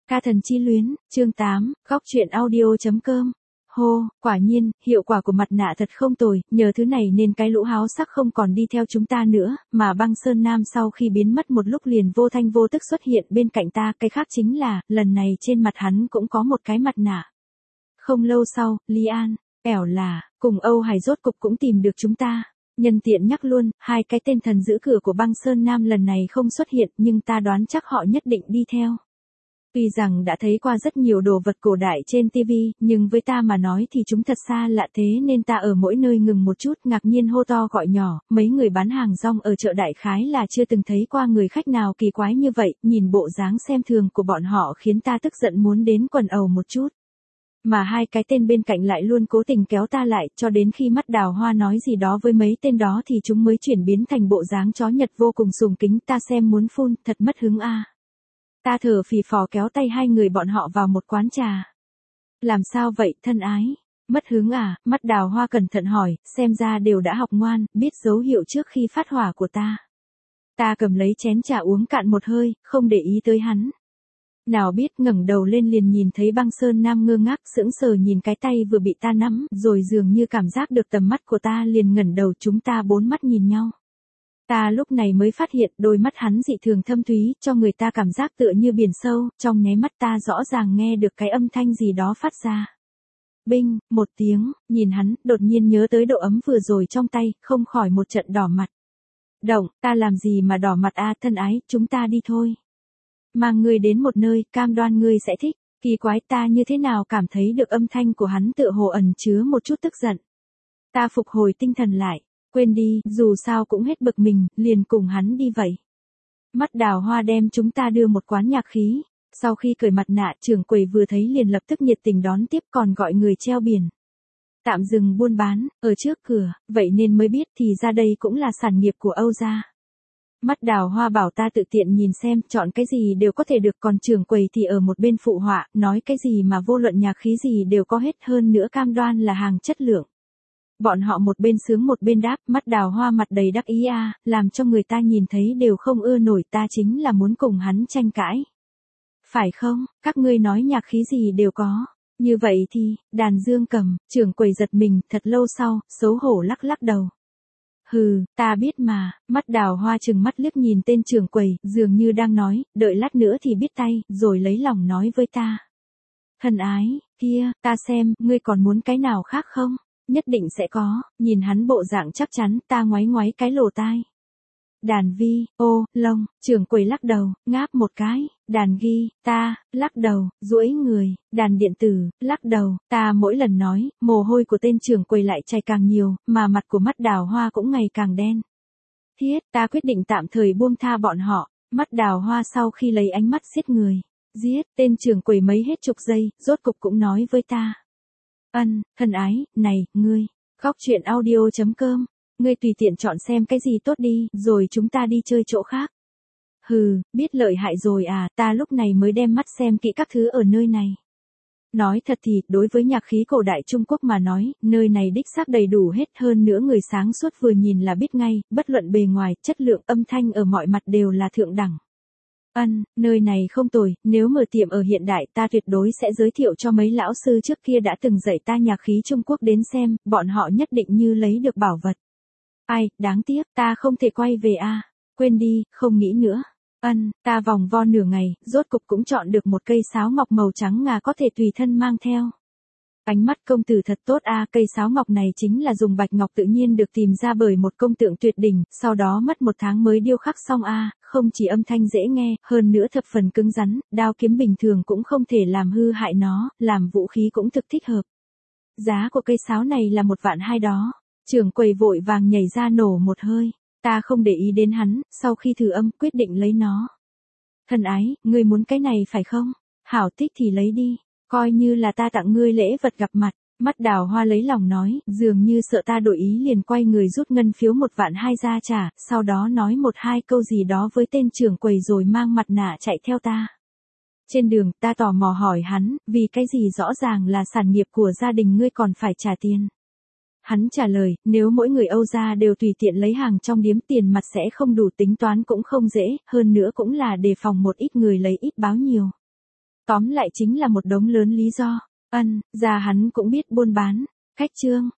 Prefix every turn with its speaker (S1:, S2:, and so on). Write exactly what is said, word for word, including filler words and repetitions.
S1: Ca thần chi luyến, chương tám, góc truyện audio chấm com. Hô, quả nhiên, hiệu quả của mặt nạ thật không tồi, nhờ thứ này nên cái lũ háo sắc không còn đi theo chúng ta nữa, mà băng Sơn Nam sau khi biến mất một lúc liền vô thanh vô tức xuất hiện bên cạnh ta, cái khác chính là, lần này trên mặt hắn cũng có một cái mặt nạ. Không lâu sau, Lý An, ẻo là, cùng Âu Hải rốt cục cũng tìm được chúng ta. Nhân tiện nhắc luôn, hai cái tên thần giữ cửa của băng Sơn Nam lần này không xuất hiện nhưng ta đoán chắc họ nhất định đi theo. Tuy rằng đã thấy qua rất nhiều đồ vật cổ đại trên ti vi, nhưng với ta mà nói thì chúng thật xa lạ thế nên ta ở mỗi nơi ngừng một chút ngạc nhiên hô to gọi nhỏ, mấy người bán hàng rong ở chợ đại khái là chưa từng thấy qua người khách nào kỳ quái như vậy, nhìn bộ dáng xem thường của bọn họ khiến ta tức giận muốn đến quần ầu một chút. Mà hai cái tên bên cạnh lại luôn cố tình kéo ta lại, cho đến khi mắt Đào Hoa nói gì đó với mấy tên đó thì chúng mới chuyển biến thành bộ dáng chó Nhật vô cùng sùng kính, ta xem muốn phun, thật mất hứng a. À. Ta thở phì phò kéo tay hai người bọn họ vào một quán trà. Làm sao vậy, thân ái? Mất hứng à? Mắt Đào Hoa cẩn thận hỏi, xem ra đều đã học ngoan, biết dấu hiệu trước khi phát hỏa của ta. Ta cầm lấy chén trà uống cạn một hơi, không để ý tới hắn. Nào biết ngẩng đầu lên liền nhìn thấy băng Sơn Nam ngơ ngác sững sờ nhìn cái tay vừa bị ta nắm, rồi dường như cảm giác được tầm mắt của ta liền ngẩng đầu, chúng ta bốn mắt nhìn nhau. Ta lúc này mới phát hiện đôi mắt hắn dị thường thâm thúy, cho người ta cảm giác tựa như biển sâu, trong nháy mắt ta rõ ràng nghe được cái âm thanh gì đó phát ra. Binh, một tiếng, nhìn hắn, đột nhiên nhớ tới độ ấm vừa rồi trong tay, không khỏi một trận đỏ mặt. Động, ta làm gì mà đỏ mặt a, thân ái, chúng ta đi thôi. Mang ngươi đến một nơi, cam đoan ngươi sẽ thích. Kỳ quái, ta như thế nào cảm thấy được âm thanh của hắn tựa hồ ẩn chứa một chút tức giận. Ta phục hồi tinh thần lại. Quên đi, dù sao cũng hết bực mình, liền cùng hắn đi vậy. Mắt Đào Hoa đem chúng ta đưa một quán nhạc khí. Sau khi cởi mặt nạ, trưởng quầy vừa thấy liền lập tức nhiệt tình đón tiếp, còn gọi người treo biển. Tạm dừng buôn bán, ở trước cửa, vậy nên mới biết thì ra đây cũng là sản nghiệp của Âu gia. Mắt Đào Hoa bảo ta tự tiện nhìn xem, chọn cái gì đều có thể được, còn trưởng quầy thì ở một bên phụ họa, nói cái gì mà vô luận nhạc khí gì đều có hết, hơn nữa cam đoan là hàng chất lượng. Bọn họ một bên sướng một bên đáp, mắt Đào Hoa mặt đầy đắc ý a, làm cho người ta nhìn thấy đều không ưa nổi, ta chính là muốn cùng hắn tranh cãi. Phải không, các ngươi nói nhạc khí gì đều có. Như vậy thì, đàn dương cầm, trưởng quầy giật mình, thật lâu sau, xấu hổ lắc lắc đầu. Hừ, ta biết mà, mắt Đào Hoa trừng mắt liếc nhìn tên trưởng quầy, dường như đang nói, đợi lát nữa thì biết tay, rồi lấy lòng nói với ta. Thân ái, kia, ta xem, ngươi còn muốn cái nào khác không? Nhất định sẽ có, nhìn hắn bộ dạng chắc chắn, ta ngoáy ngoáy cái lỗ tai. Đàn vi, ô, lông, trưởng quầy lắc đầu, ngáp một cái, đàn ghi, ta, lắc đầu, duỗi người, đàn điện tử, lắc đầu, ta mỗi lần nói, mồ hôi của tên trưởng quầy lại chảy càng nhiều, mà mặt của mắt Đào Hoa cũng ngày càng đen. Thiết, ta quyết định tạm thời buông tha bọn họ, mắt Đào Hoa sau khi lấy ánh mắt giết người, giết, tên trưởng quầy mấy hết chục giây, rốt cục cũng nói với ta. Ân, thân ái, này, ngươi, góc truyện audio chấm com, ngươi tùy tiện chọn xem cái gì tốt đi, rồi chúng ta đi chơi chỗ khác. Hừ, biết lợi hại rồi à, ta lúc này mới đem mắt xem kỹ các thứ ở nơi này. Nói thật thì, đối với nhạc khí cổ đại Trung Quốc mà nói, nơi này đích xác đầy đủ hết, hơn nữa người sáng suốt vừa nhìn là biết ngay, bất luận bề ngoài, chất lượng âm thanh ở mọi mặt đều là thượng đẳng. Ân, nơi này không tồi, nếu mở tiệm ở hiện đại ta tuyệt đối sẽ giới thiệu cho mấy lão sư trước kia đã từng dạy ta nhạc khí Trung Quốc đến xem, bọn họ nhất định như lấy được bảo vật. Ai, đáng tiếc, ta không thể quay về a. À. Quên đi, không nghĩ nữa. Ân, ta vòng vo nửa ngày, rốt cục cũng chọn được một cây sáo ngọc màu trắng ngà có thể tùy thân mang theo. Ánh mắt công tử thật tốt a, à, cây sáo ngọc này chính là dùng bạch ngọc tự nhiên được tìm ra bởi một công tượng tuyệt đỉnh, sau đó mất một tháng mới điêu khắc xong a, à, không chỉ âm thanh dễ nghe, hơn nữa thập phần cứng rắn, đao kiếm bình thường cũng không thể làm hư hại nó, làm vũ khí cũng thực thích hợp. Giá của cây sáo này là một vạn hai đó. Trưởng quầy vội vàng nhảy ra nổ một hơi, ta không để ý đến hắn, sau khi thử âm quyết định lấy nó. Thân ái, ngươi muốn cái này phải không? Hảo thích thì lấy đi, coi như là ta tặng ngươi lễ vật gặp mặt. Mắt Đào Hoa lấy lòng nói, dường như sợ ta đổi ý liền quay người rút ngân phiếu một vạn hai ra trả, sau đó nói một hai câu gì đó với tên trưởng quầy rồi mang mặt nạ chạy theo ta. Trên đường, ta tò mò hỏi hắn, vì cái gì rõ ràng là sản nghiệp của gia đình ngươi còn phải trả tiền. Hắn trả lời, nếu mỗi người Âu gia đều tùy tiện lấy hàng trong điếm tiền mặt sẽ không đủ, tính toán cũng không dễ, hơn nữa cũng là đề phòng một ít người lấy ít báo nhiều. Tóm lại chính là một đống lớn lý do. Ân, ra hắn cũng biết buôn bán. Cách chương